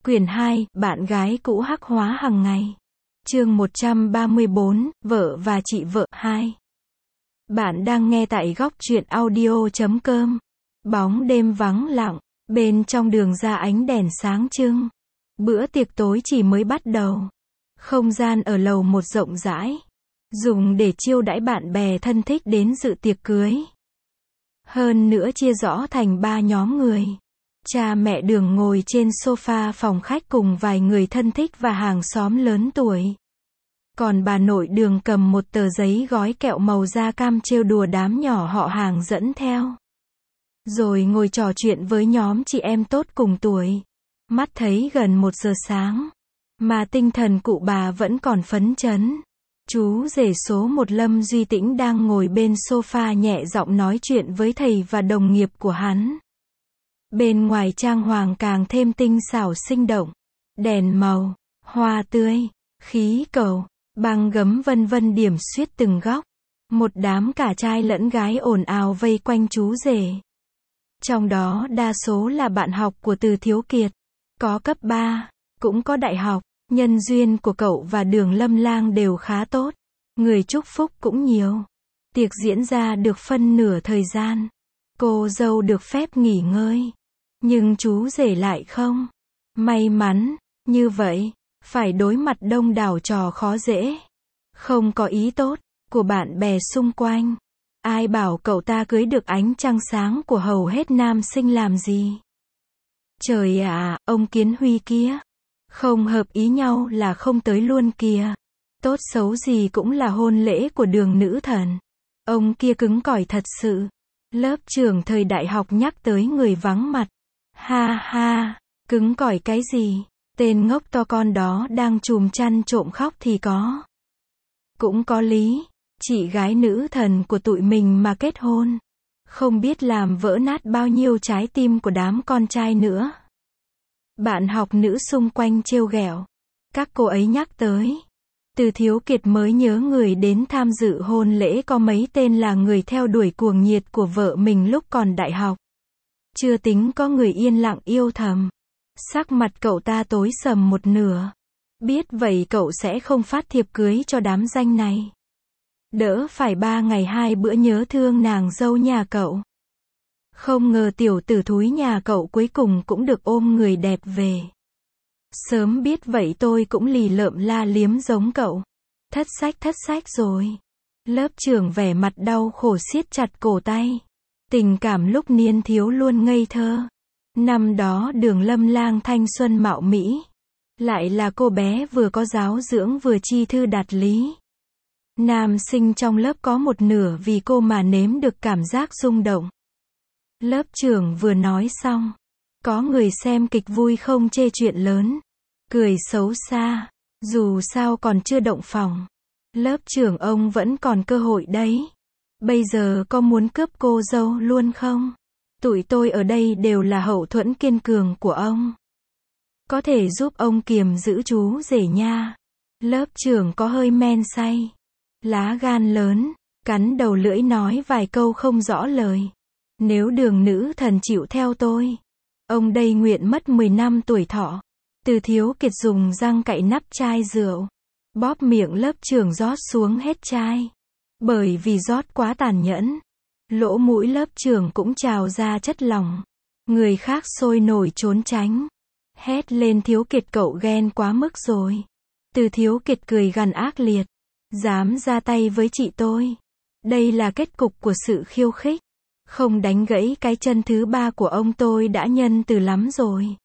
Quyển 2, bạn gái cũ hắc hóa hàng ngày. Chương 134, vợ và chị vợ 2. Bạn đang nghe tại góc truyện audio.com. Bóng đêm vắng lặng, bên trong đường ra ánh đèn sáng trưng. Bữa tiệc tối chỉ mới bắt đầu. Không gian ở lầu một rộng rãi, dùng để chiêu đãi bạn bè thân thích đến dự tiệc cưới. Hơn nữa chia rõ thành 3 nhóm người. Cha mẹ Đường ngồi trên sofa phòng khách cùng vài người thân thích và hàng xóm lớn tuổi. Còn bà nội Đường cầm một tờ giấy gói kẹo màu da cam trêu đùa đám nhỏ họ hàng dẫn theo. Rồi ngồi trò chuyện với nhóm chị em tốt cùng tuổi. Mắt thấy gần 1 giờ sáng, mà tinh thần cụ bà vẫn còn phấn chấn. Chú rể số 1 Lâm Duy Tĩnh đang ngồi bên sofa nhẹ giọng nói chuyện với thầy và đồng nghiệp của hắn. Bên ngoài trang hoàng càng thêm tinh xảo sinh động. Đèn màu, hoa tươi, khí cầu, băng gấm vân vân điểm xuyết từng góc. Một đám cả trai lẫn gái ồn ào vây quanh chú rể. Trong đó đa số là bạn học của Từ Thiếu Kiệt. Có cấp 3, cũng có đại học. Nhân duyên của cậu và Đường Lâm Lang đều khá tốt. Người chúc phúc cũng nhiều. Tiệc diễn ra được phân nửa thời gian. Cô dâu được phép nghỉ ngơi. Nhưng chú rể lại không. May mắn, như vậy, phải đối mặt đông đảo trò khó dễ. Không có ý tốt của bạn bè xung quanh. Ai bảo cậu ta cưới được ánh trăng sáng của hầu hết nam sinh làm gì. Trời ạ, ông Kiến Huy kia. Không hợp ý nhau là không tới luôn kìa. Tốt xấu gì cũng là hôn lễ của Đường nữ thần. Ông kia cứng cỏi thật sự. Lớp trưởng thời đại học nhắc tới người vắng mặt. Ha ha, cứng cỏi cái gì? Tên ngốc to con đó đang chùm chăn trộm khóc thì có. Cũng có lý, chị gái nữ thần của tụi mình mà kết hôn. Không biết làm vỡ nát bao nhiêu trái tim của đám con trai nữa. Bạn học nữ xung quanh trêu ghẹo. Các cô ấy nhắc tới. Từ Thiếu Kiệt mới nhớ người đến tham dự hôn lễ có mấy tên là người theo đuổi cuồng nhiệt của vợ mình lúc còn đại học. Chưa tính có người yên lặng yêu thầm. Sắc mặt cậu ta tối sầm một nửa. Biết vậy cậu sẽ không phát thiệp cưới cho đám danh này. Đỡ phải 3 ngày 2 bữa nhớ thương nàng dâu nhà cậu. Không ngờ tiểu tử thúi nhà cậu cuối cùng cũng được ôm người đẹp về. Sớm biết vậy tôi cũng lì lợm la liếm giống cậu. Thất sách rồi. Lớp trưởng vẻ mặt đau khổ siết chặt cổ tay. Tình cảm lúc niên thiếu luôn ngây thơ. Năm đó Đường Lâm Lang thanh xuân mạo mỹ. Lại là cô bé vừa có giáo dưỡng vừa chi thư đạt lý. Nam sinh trong lớp có một nửa vì cô mà nếm được cảm giác rung động. Lớp trưởng vừa nói xong. Có người xem kịch vui không chê chuyện lớn. Cười xấu xa. Dù sao còn chưa động phòng. Lớp trưởng ông vẫn còn cơ hội đấy. Bây giờ có muốn cướp cô dâu luôn không? Tụi tôi ở đây đều là hậu thuẫn kiên cường của ông. Có thể giúp ông kiềm giữ chú rể nha. Lớp trưởng có hơi men say. Lá gan lớn, cắn đầu lưỡi nói vài câu không rõ lời. Nếu Đường nữ thần chịu theo tôi, ông đây nguyện mất 10 năm tuổi thọ. Từ Thiếu Kiệt dùng răng cạy nắp chai rượu. Bóp miệng lớp trưởng rót xuống hết chai. Bởi vì rót quá tàn nhẫn. Lỗ mũi lớp trưởng cũng trào ra chất lỏng. Người khác sôi nổi trốn tránh. Hét lên Thiếu Kiệt cậu ghen quá mức rồi. Từ Thiếu Kiệt cười gằn ác liệt. Dám ra tay với chị tôi. Đây là kết cục của sự khiêu khích. Không đánh gãy cái chân thứ 3 của ông tôi đã nhân từ lắm rồi.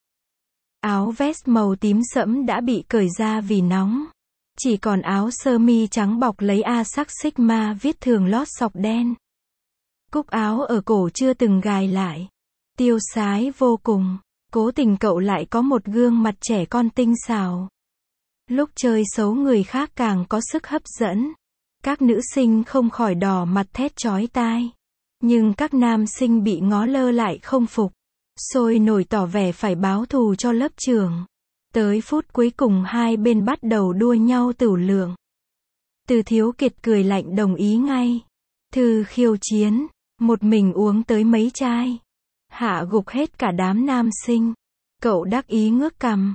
Áo vest màu tím sẫm đã bị cởi ra vì nóng. Chỉ còn áo sơ mi trắng bọc lấy A sắc sigma viết thường lót sọc đen. Cúc áo ở cổ chưa từng gài lại. Tiêu sái vô cùng. Cố tình cậu lại có một gương mặt trẻ con tinh xảo. Lúc chơi xấu người khác càng có sức hấp dẫn. Các nữ sinh không khỏi đỏ mặt thét chói tai. Nhưng các nam sinh bị ngó lơ lại không phục. Sôi nổi tỏ vẻ phải báo thù cho lớp trưởng. Tới phút cuối cùng hai bên bắt đầu đua nhau tửu lượng. Từ Thiếu Kiệt cười lạnh đồng ý ngay. Thư khiêu chiến. Một mình uống tới mấy chai. Hạ gục hết cả đám nam sinh. Cậu đắc ý ngước cằm.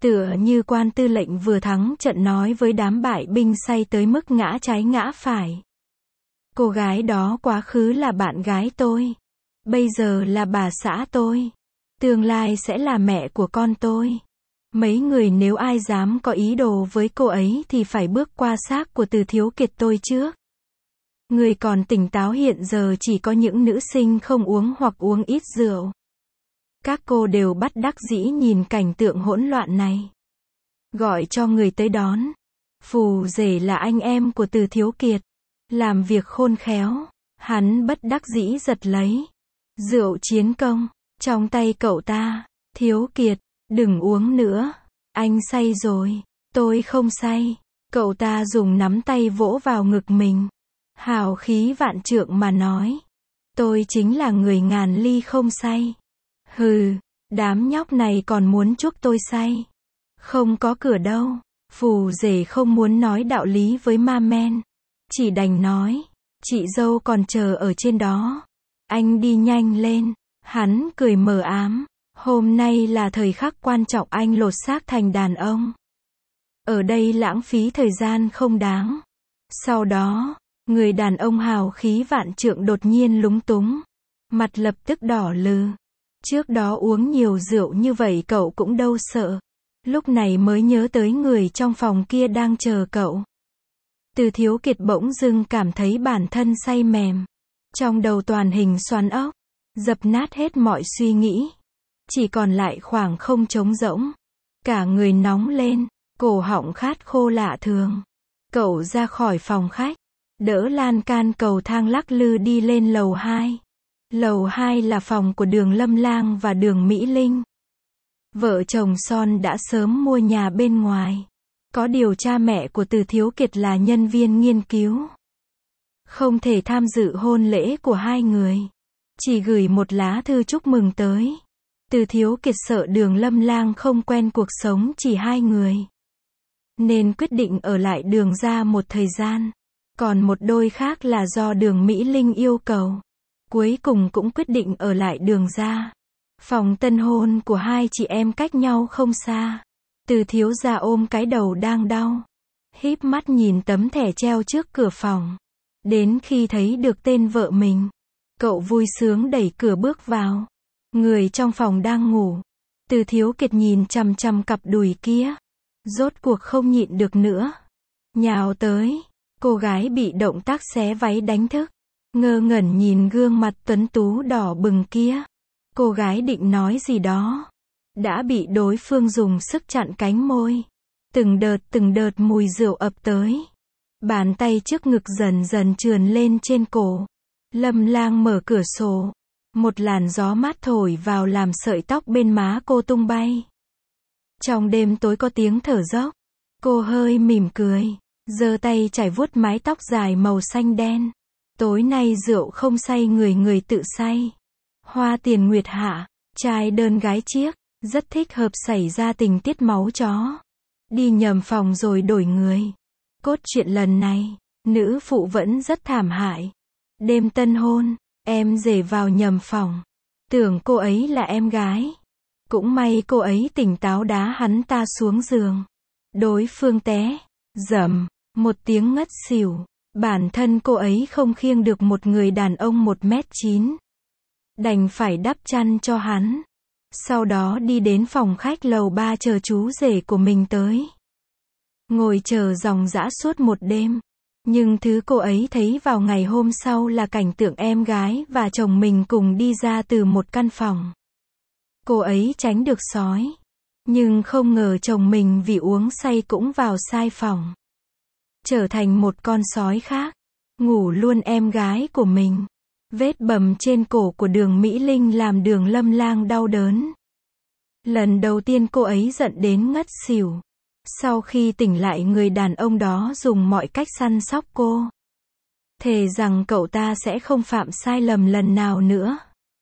Tựa như quan tư lệnh vừa thắng trận nói với đám bại binh say tới mức ngã trái ngã phải. Cô gái đó quá khứ là bạn gái tôi. Bây giờ là bà xã tôi. Tương lai sẽ là mẹ của con tôi. Mấy người nếu ai dám có ý đồ với cô ấy thì phải bước qua xác của Từ Thiếu Kiệt tôi trước. Người còn tỉnh táo hiện giờ chỉ có những nữ sinh không uống hoặc uống ít rượu. Các cô đều bất đắc dĩ nhìn cảnh tượng hỗn loạn này. Gọi cho người tới đón. Phù rể là anh em của Từ Thiếu Kiệt. Làm việc khôn khéo. Hắn bất đắc dĩ giật lấy rượu chiến công trong tay cậu ta. Thiếu Kiệt, đừng uống nữa. Anh say rồi. Tôi không say. Cậu ta dùng nắm tay vỗ vào ngực mình. Hào khí vạn trượng mà nói. Tôi chính là người ngàn ly không say. Hừ, đám nhóc này còn muốn chuốc tôi say. Không có cửa đâu. Phù rể không muốn nói đạo lý với ma men. Chỉ đành nói. Chị dâu còn chờ ở trên đó. Anh đi nhanh lên. Hắn cười mờ ám. Hôm nay là thời khắc quan trọng anh lột xác thành đàn ông. Ở đây lãng phí thời gian không đáng. Sau đó, người đàn ông hào khí vạn trượng đột nhiên lúng túng. Mặt lập tức đỏ lừ. Trước đó uống nhiều rượu như vậy cậu cũng đâu sợ. Lúc này mới nhớ tới người trong phòng kia đang chờ cậu. Từ Thiếu Kiệt bỗng dưng cảm thấy bản thân say mềm. Trong đầu toàn hình xoắn ốc. Dập nát hết mọi suy nghĩ. Chỉ còn lại khoảng không trống rỗng. Cả người nóng lên. Cổ họng khát khô lạ thường. Cậu ra khỏi phòng khách. Đỡ lan can cầu thang lắc lư đi lên lầu 2. Lầu 2 là phòng của Đường Lâm Lang và Đường Mỹ Linh. Vợ chồng son đã sớm mua nhà bên ngoài. Có điều cha mẹ của Từ Thiếu Kiệt là nhân viên nghiên cứu. Không thể tham dự hôn lễ của hai người. Chỉ gửi một lá thư chúc mừng tới. Từ Thiếu Kiệt sợ Đường Lâm Lang không quen cuộc sống chỉ hai người. Nên quyết định ở lại Đường gia một thời gian. Còn một đôi khác là do Đường Mỹ Linh yêu cầu. Cuối cùng cũng quyết định ở lại Đường gia. Phòng tân hôn của hai chị em cách nhau không xa. Từ thiếu gia ôm cái đầu đang đau. Híp mắt nhìn tấm thẻ treo trước cửa phòng. Đến khi thấy được tên vợ mình. Cậu vui sướng đẩy cửa bước vào. Người trong phòng đang ngủ. Từ Thiếu Kiệt nhìn chằm chằm cặp đùi kia. Rốt cuộc không nhịn được nữa. Nhào tới. Cô gái bị động tác xé váy đánh thức. Ngơ ngẩn nhìn gương mặt tuấn tú đỏ bừng kia. Cô gái định nói gì đó. Đã bị đối phương dùng sức chặn cánh môi. Từng đợt mùi rượu ập tới. Bàn tay trước ngực dần dần trườn lên trên cổ. Lâm Lang mở cửa sổ. Một làn gió mát thổi vào làm sợi tóc bên má cô tung bay. Trong đêm tối có tiếng thở dốc. Cô hơi mỉm cười. Giơ tay chải vuốt mái tóc dài màu xanh đen. Tối nay rượu không say người tự say. Hoa tiền nguyệt hạ. Trai đơn gái chiếc. Rất thích hợp xảy ra tình tiết máu chó. Đi nhầm phòng rồi đổi người. Cốt truyện lần này, nữ phụ vẫn rất thảm hại. Đêm tân hôn, em rể vào nhầm phòng. Tưởng cô ấy là em gái. Cũng may cô ấy tỉnh táo đá hắn ta xuống giường. Đối phương té, dầm, một tiếng ngất xỉu. Bản thân cô ấy không khiêng được một người đàn ông 1m9. Đành phải đắp chăn cho hắn. Sau đó đi đến phòng khách lầu 3 chờ chú rể của mình tới. Ngồi chờ ròng rã suốt một đêm. Nhưng thứ cô ấy thấy vào ngày hôm sau là cảnh tượng em gái và chồng mình cùng đi ra từ một căn phòng. Cô ấy tránh được sói. Nhưng không ngờ chồng mình vì uống say cũng vào sai phòng. Trở thành một con sói khác. Ngủ luôn em gái của mình. Vết bầm trên cổ của Đường Mỹ Linh làm Đường Lâm Lang đau đớn. Lần đầu tiên cô ấy giận đến ngất xỉu. Sau khi tỉnh lại người đàn ông đó dùng mọi cách săn sóc cô. Thề rằng cậu ta sẽ không phạm sai lầm lần nào nữa.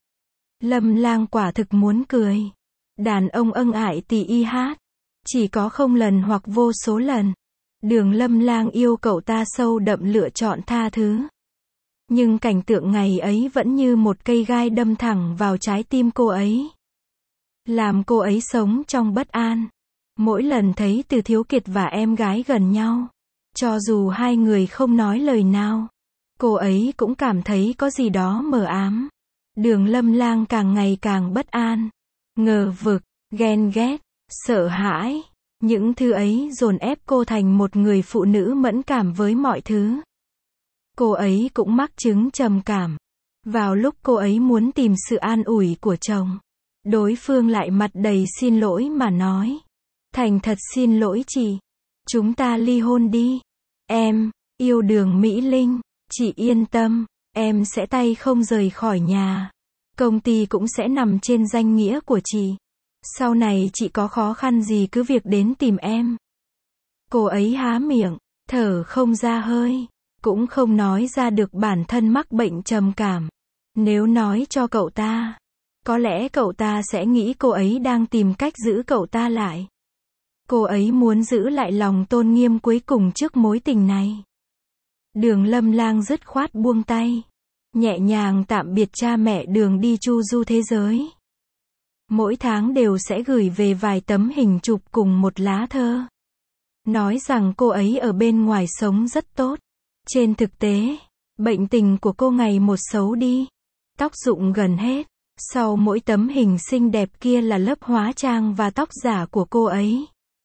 Lâm Lang quả thực muốn cười. Đàn ông ân ái tỉ y hát. Chỉ có không lần hoặc vô số lần. Đường Lâm Lang yêu cậu ta sâu đậm lựa chọn tha thứ. Nhưng cảnh tượng ngày ấy vẫn như một cây gai đâm thẳng vào trái tim cô ấy. Làm cô ấy sống trong bất an. Mỗi lần thấy Từ Thiếu Kiệt và em gái gần nhau, cho dù hai người không nói lời nào, cô ấy cũng cảm thấy có gì đó mờ ám. Đường Lâm Lang càng ngày càng bất an, ngờ vực, ghen ghét, sợ hãi. Những thứ ấy dồn ép cô thành một người phụ nữ mẫn cảm với mọi thứ. Cô ấy cũng mắc chứng trầm cảm. Vào lúc cô ấy muốn tìm sự an ủi của chồng, đối phương lại mặt đầy xin lỗi mà nói. Thành thật xin lỗi chị. Chúng ta ly hôn đi. Em yêu Đường Mỹ Linh. Chị yên tâm, em sẽ tay không rời khỏi nhà. Công ty cũng sẽ nằm trên danh nghĩa của chị. Sau này chị có khó khăn gì cứ việc đến tìm em. Cô ấy há miệng, thở không ra hơi, cũng không nói ra được bản thân mắc bệnh trầm cảm. Nếu nói cho cậu ta, có lẽ cậu ta sẽ nghĩ cô ấy đang tìm cách giữ cậu ta lại. Cô ấy muốn giữ lại lòng tôn nghiêm cuối cùng trước mối tình này. Đường Lâm Lang dứt khoát buông tay, nhẹ nhàng tạm biệt cha mẹ Đường đi chu du thế giới. Mỗi tháng đều sẽ gửi về vài tấm hình chụp cùng một lá thơ. Nói rằng cô ấy ở bên ngoài sống rất tốt. Trên thực tế, bệnh tình của cô ngày một xấu đi. Tóc rụng gần hết. Sau mỗi tấm hình xinh đẹp kia là lớp hóa trang và tóc giả của cô ấy.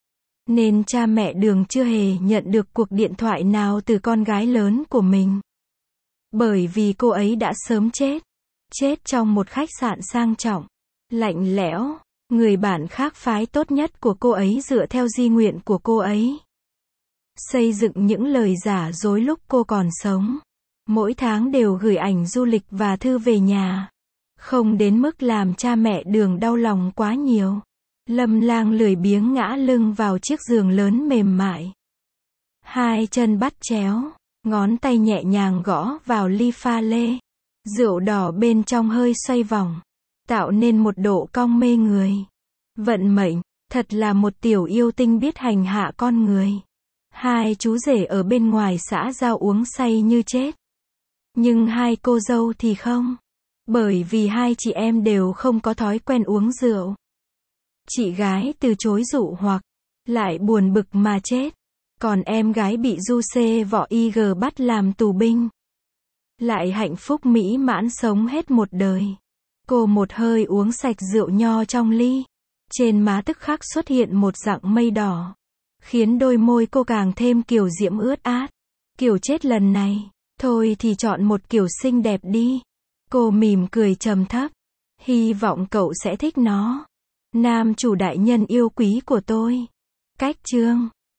Nên cha mẹ Đường chưa hề nhận được cuộc điện thoại nào từ con gái lớn của mình. Bởi vì cô ấy đã sớm chết. Chết trong một khách sạn sang trọng, lạnh lẽo. Người bạn khác phái tốt nhất của cô ấy dựa theo di nguyện của cô ấy, xây dựng những lời giả dối lúc cô còn sống. Mỗi tháng đều gửi ảnh du lịch và thư về nhà. Không đến mức làm cha mẹ Đường đau lòng quá nhiều. Lâm Lang lười biếng ngã lưng vào chiếc giường lớn mềm mại. Hai chân bắt chéo, ngón tay nhẹ nhàng gõ vào ly pha lê. Rượu đỏ bên trong hơi xoay vòng, tạo nên một độ cong mê người. Vận mệnh, thật là một tiểu yêu tinh biết hành hạ con người. Hai chú rể ở bên ngoài xã giao uống say như chết. Nhưng hai cô dâu thì không. Bởi vì hai chị em đều không có thói quen uống rượu. Chị gái từ chối dụ hoặc, lại buồn bực mà chết. Còn em gái bị du xê võ IG bắt làm tù binh, lại hạnh phúc mỹ mãn sống hết một đời. Cô một hơi uống sạch rượu nho trong ly. Trên má tức khắc xuất hiện một dặng mây đỏ, khiến đôi môi cô càng thêm kiều diễm ướt át. Kiểu chết lần này, thôi thì chọn một kiểu xinh đẹp đi. Cô mỉm cười trầm thấp. Hy vọng cậu sẽ thích nó. Nam chủ đại nhân yêu quý của tôi. Cách chương